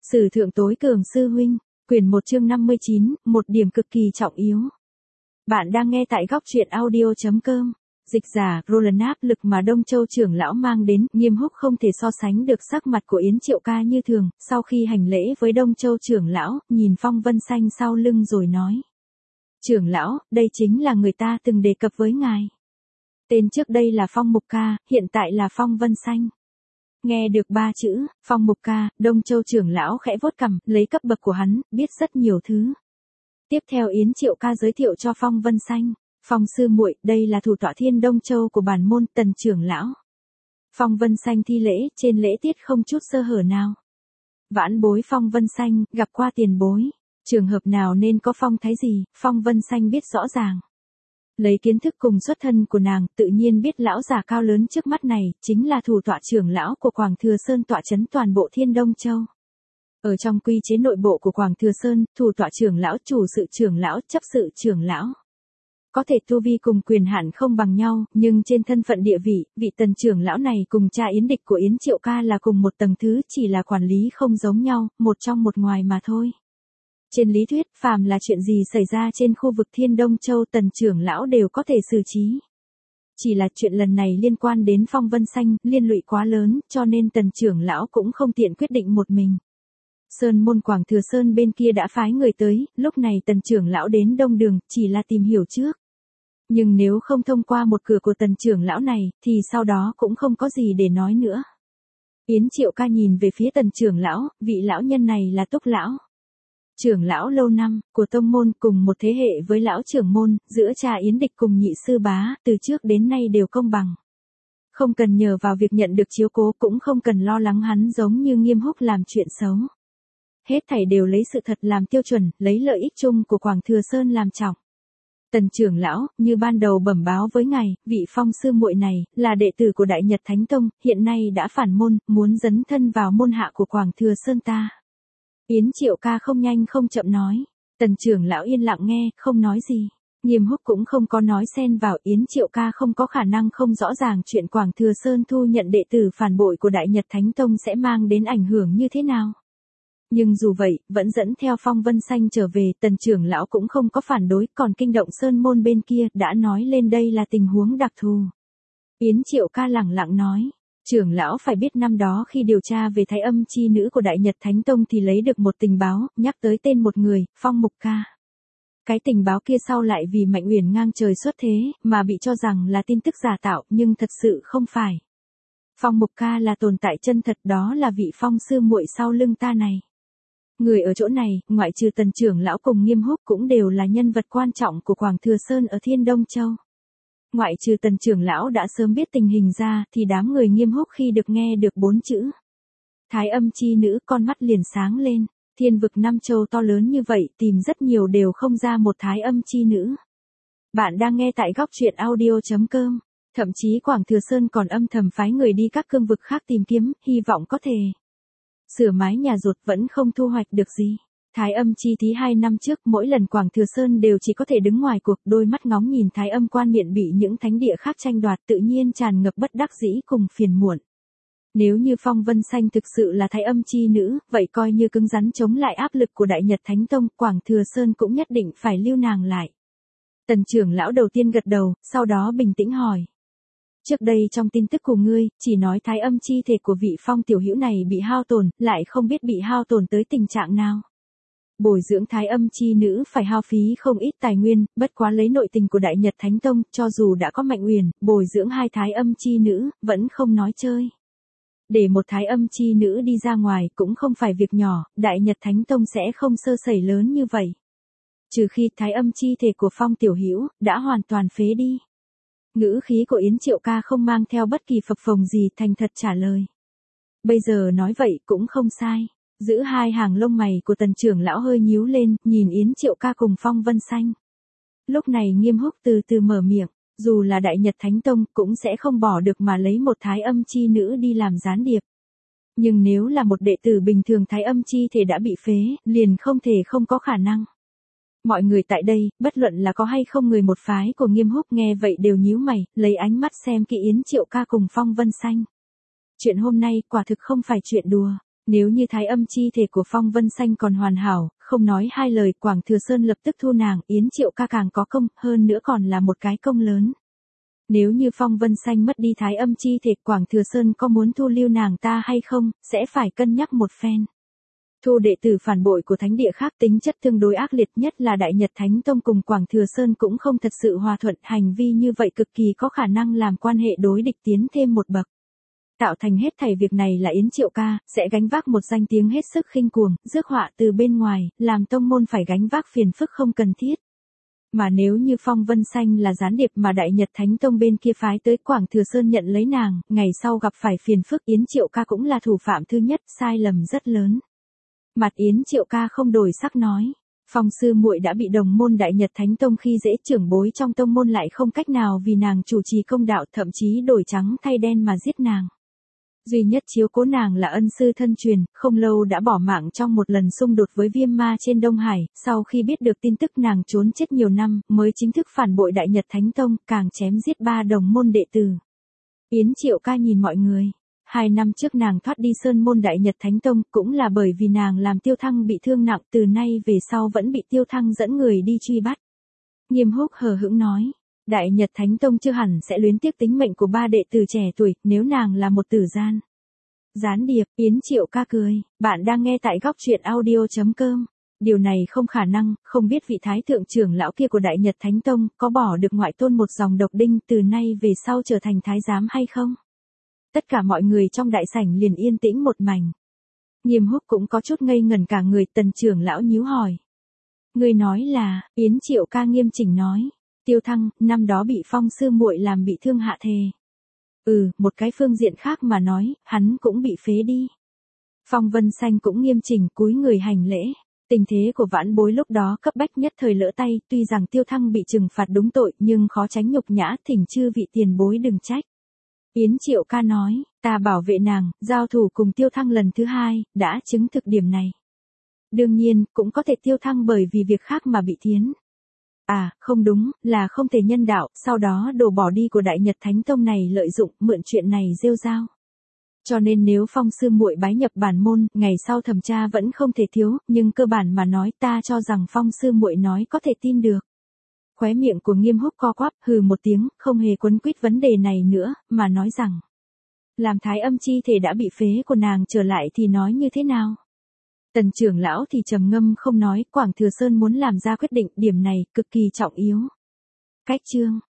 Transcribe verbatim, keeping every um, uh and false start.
Sử thượng tối cường sư huynh, quyển một chương năm mươi chín, một điểm cực kỳ trọng yếu. Bạn đang nghe tại góc truyện audio chấm com. Dịch giả, Roland áp lực mà Đông Châu trưởng lão mang đến, Nghiêm Húc không thể so sánh được sắc mặt của Yến Triệu Ca như thường, sau khi hành lễ với Đông Châu trưởng lão, nhìn Phong Vân Xanh sau lưng rồi nói. Trưởng lão, đây chính là người ta từng đề cập với ngài. Tên trước đây là Phong Mục Ca, hiện tại là Phong Vân Xanh. Nghe được ba chữ, Phong Mục Ca, Đông Châu trưởng lão khẽ vuốt cằm, lấy cấp bậc của hắn, biết rất nhiều thứ. Tiếp theo Yến Triệu Ca giới thiệu cho Phong Vân Xanh. Phong sư muội, đây là thủ tọa Thiên Đông Châu của bản môn Tần trưởng lão. Phong Vân Xanh thi lễ, trên lễ tiết không chút sơ hở nào. Vãn bối Phong Vân Xanh, gặp qua tiền bối. Trường hợp nào nên có phong thái gì, Phong Vân Xanh biết rõ ràng. Lấy kiến thức cùng xuất thân của nàng, tự nhiên biết lão già cao lớn trước mắt này, chính là thủ tọa trưởng lão của Quảng Thừa Sơn tọa chấn toàn bộ Thiên Đông Châu. Ở trong quy chế nội bộ của Quảng Thừa Sơn, thủ tọa trưởng lão, chủ sự trưởng lão, chấp sự trưởng lão. Có thể tu vi cùng quyền hạn không bằng nhau, nhưng trên thân phận địa vị, vị Tần trưởng lão này cùng cha Yến địch của Yến Triệu Ca là cùng một tầng thứ, chỉ là quản lý không giống nhau, một trong một ngoài mà thôi. Trên lý thuyết, phàm là chuyện gì xảy ra trên khu vực Thiên Đông Châu Tần trưởng lão đều có thể xử trí. Chỉ là chuyện lần này liên quan đến Phong Vân Xanh, liên lụy quá lớn, cho nên Tần trưởng lão cũng không tiện quyết định một mình. Sơn môn Quảng Thừa Sơn bên kia đã phái người tới, lúc này Tần trưởng lão đến Đông Đường, chỉ là tìm hiểu trước. Nhưng nếu không thông qua một cửa của Tần trưởng lão này, thì sau đó cũng không có gì để nói nữa. Yến Triệu Ca nhìn về phía Tần trưởng lão, vị lão nhân này là Túc lão. Trưởng lão lâu năm, của tông môn cùng một thế hệ với lão trưởng môn, giữa cha Yến địch cùng nhị sư bá, từ trước đến nay đều công bằng. Không cần nhờ vào việc nhận được chiếu cố, cũng không cần lo lắng hắn giống như Nghiêm Húc làm chuyện xấu. Hết thảy đều lấy sự thật làm tiêu chuẩn, lấy lợi ích chung của Quảng Thừa Sơn làm trọng. Tần trưởng lão, như ban đầu bẩm báo với ngài, vị Phong sư muội này, là đệ tử của Đại Nhật Thánh Tông, hiện nay đã phản môn, muốn dấn thân vào môn hạ của Quảng Thừa Sơn ta. Yến Triệu Ca không nhanh không chậm nói. Tần trưởng lão yên lặng nghe, không nói gì. Nghiêm Húc cũng không có nói xen vào. Yến Triệu Ca không có khả năng không rõ ràng chuyện Quảng Thừa Sơn thu nhận đệ tử phản bội của Đại Nhật Thánh Tông sẽ mang đến ảnh hưởng như thế nào. Nhưng dù vậy, vẫn dẫn theo Phong Vân Xanh trở về, Tần trưởng lão cũng không có phản đối, còn kinh động Sơn môn bên kia đã nói lên đây là tình huống đặc thù. Yến Triệu Ca lẳng lặng nói. Trưởng lão phải biết năm đó khi điều tra về thái âm chi nữ của Đại Nhật Thánh Tông thì lấy được một tình báo, nhắc tới tên một người, Phong Mục Ca. Cái tình báo kia sau lại vì Mạnh Uyển ngang trời xuất thế, mà bị cho rằng là tin tức giả tạo, nhưng thật sự không phải. Phong Mục Ca là tồn tại chân thật, đó là vị Phong sư muội sau lưng ta này. Người ở chỗ này, ngoại trừ Tần trưởng lão cùng Nghiêm Húc cũng đều là nhân vật quan trọng của Quảng Thừa Sơn ở Thiên Đông Châu. Ngoại trừ Tần trưởng lão đã sớm biết tình hình ra, thì đám người Nghiêm Húc khi được nghe được bốn chữ thái âm chi nữ, con mắt liền sáng lên. Thiên vực Nam Châu to lớn như vậy, tìm rất nhiều đều không ra một thái âm chi nữ. Bạn đang nghe tại góc truyện audio chấm com. Thậm chí Quảng Thừa Sơn còn âm thầm phái người đi các cương vực khác tìm kiếm, hy vọng có thể sửa mái nhà ruột, vẫn không thu hoạch được gì. Thái âm chi thí hai năm trước, mỗi lần Quảng Thừa Sơn đều chỉ có thể đứng ngoài cuộc, đôi mắt ngóng nhìn thái âm quan miện bị những thánh địa khác tranh đoạt, tự nhiên tràn ngập bất đắc dĩ cùng phiền muộn. Nếu như Phong Vân Xanh thực sự là thái âm chi nữ, vậy coi như cứng rắn chống lại áp lực của Đại Nhật Thánh Tông, Quảng Thừa Sơn cũng nhất định phải lưu nàng lại. Tần trưởng lão đầu tiên gật đầu, sau đó bình tĩnh hỏi. Trước đây trong tin tức của ngươi, chỉ nói thái âm chi thể của vị Phong tiểu hữu này bị hao tổn, lại không biết bị hao tổn tới tình trạng nào. Bồi dưỡng thái âm chi nữ phải hao phí không ít tài nguyên, bất quá lấy nội tình của Đại Nhật Thánh Tông, cho dù đã có Mạnh Uyển, bồi dưỡng hai thái âm chi nữ, vẫn không nói chơi. Để một thái âm chi nữ đi ra ngoài cũng không phải việc nhỏ, Đại Nhật Thánh Tông sẽ không sơ sẩy lớn như vậy. Trừ khi thái âm chi thể của Phong tiểu hữu đã hoàn toàn phế đi. Ngữ khí của Yến Triệu Ca không mang theo bất kỳ phập phồng gì, thành thật trả lời. Bây giờ nói vậy cũng không sai. Giữ hai hàng lông mày của Tần trưởng lão hơi nhíu lên, nhìn Yến Triệu Ca cùng Phong Vân Xanh. Lúc này Nghiêm Húc từ từ mở miệng, dù là Đại Nhật Thánh Tông cũng sẽ không bỏ được mà lấy một thái âm chi nữ đi làm gián điệp. Nhưng nếu là một đệ tử bình thường thái âm chi thể đã bị phế, liền không thể không có khả năng. Mọi người tại đây, bất luận là có hay không người một phái của Nghiêm Húc nghe vậy đều nhíu mày, lấy ánh mắt xem kỹ Yến Triệu Ca cùng Phong Vân Xanh. Chuyện hôm nay quả thực không phải chuyện đùa. Nếu như thái âm chi thể của Phong Vân Xanh còn hoàn hảo, không nói hai lời Quảng Thừa Sơn lập tức thu nàng, Yến Triệu Ca càng có công, hơn nữa còn là một cái công lớn. Nếu như Phong Vân Xanh mất đi thái âm chi thể Quảng Thừa Sơn có muốn thu lưu nàng ta hay không, sẽ phải cân nhắc một phen. Thu đệ tử phản bội của thánh địa khác tính chất tương đối ác liệt, nhất là Đại Nhật Thánh Tông cùng Quảng Thừa Sơn cũng không thật sự hòa thuận, hành vi như vậy cực kỳ có khả năng làm quan hệ đối địch tiến thêm một bậc. Tạo thành hết thảy việc này là Yến Triệu Ca, sẽ gánh vác một danh tiếng hết sức khinh cuồng, rước họa từ bên ngoài, làm tông môn phải gánh vác phiền phức không cần thiết. Mà nếu như Phong Vân Xanh là gián điệp mà Đại Nhật Thánh Tông bên kia phái tới Quảng Thừa Sơn nhận lấy nàng, ngày sau gặp phải phiền phức Yến Triệu Ca cũng là thủ phạm thứ nhất, sai lầm rất lớn. Mặt Yến Triệu Ca không đổi sắc nói, Phong sư muội đã bị đồng môn Đại Nhật Thánh Tông khi dễ, trưởng bối trong tông môn lại không cách nào vì nàng chủ trì công đạo, thậm chí đổi trắng thay đen mà giết nàng. Duy nhất chiếu cố nàng là ân sư thân truyền, không lâu đã bỏ mạng trong một lần xung đột với viêm ma trên Đông Hải, sau khi biết được tin tức nàng trốn chết nhiều năm, mới chính thức phản bội Đại Nhật Thánh Tông, càng chém giết ba đồng môn đệ tử. Yến Triệu Ca nhìn mọi người. Hai năm trước nàng thoát đi Sơn môn Đại Nhật Thánh Tông, cũng là bởi vì nàng làm Tiêu Thăng bị thương nặng, từ nay về sau vẫn bị Tiêu Thăng dẫn người đi truy bắt. Nghiêm Húc hờ hững nói, Đại Nhật Thánh Tông chưa hẳn sẽ luyến tiếc tính mệnh của ba đệ tử trẻ tuổi, nếu nàng là một tử gian. Gián điệp, Yến Triệu Ca cười, bạn đang nghe tại góc truyện audio chấm com. Điều này không khả năng, không biết vị thái thượng trưởng lão kia của Đại Nhật Thánh Tông, có bỏ được ngoại tôn một dòng độc đinh từ nay về sau trở thành thái giám hay không? Tất cả mọi người trong đại sảnh liền yên tĩnh một mảnh. Nghiêm Húc cũng có chút ngây ngẩn cả người, Tần trưởng lão nhíu hỏi. Người nói là, Yến Triệu Ca nghiêm chỉnh nói, Tiêu Thăng, năm đó bị Phong sư muội làm bị thương hạ thề. Ừ, một cái phương diện khác mà nói, hắn cũng bị phế đi. Phong Vân Xanh cũng nghiêm chỉnh cúi người hành lễ. Tình thế của vãn bối lúc đó cấp bách nhất thời lỡ tay, tuy rằng Tiêu Thăng bị trừng phạt đúng tội, nhưng khó tránh nhục nhã, thỉnh chư vị tiền bối đừng trách. Yến Triệu Ca nói, ta bảo vệ nàng, giao thủ cùng Tiêu Thăng lần thứ hai, đã chứng thực điểm này. Đương nhiên, cũng có thể Tiêu Thăng bởi vì việc khác mà bị thiến. À, không đúng, là không thể nhân đạo, sau đó đổ bỏ đi của Đại Nhật Thánh Tông này lợi dụng, mượn chuyện này rêu rao. Cho nên nếu Phong sư muội bái nhập bản môn, ngày sau thẩm tra vẫn không thể thiếu, nhưng cơ bản mà nói ta cho rằng Phong sư muội nói có thể tin được. Khóe miệng của Nghiêm Húc co quắp, hừ một tiếng, không hề quấn quýt vấn đề này nữa, mà nói rằng, làm thái âm chi thể đã bị phế của nàng trở lại thì nói như thế nào? Tần trưởng lão thì trầm ngâm không nói, Quảng Thừa Sơn muốn làm ra quyết định, điểm này cực kỳ trọng yếu. Cách chương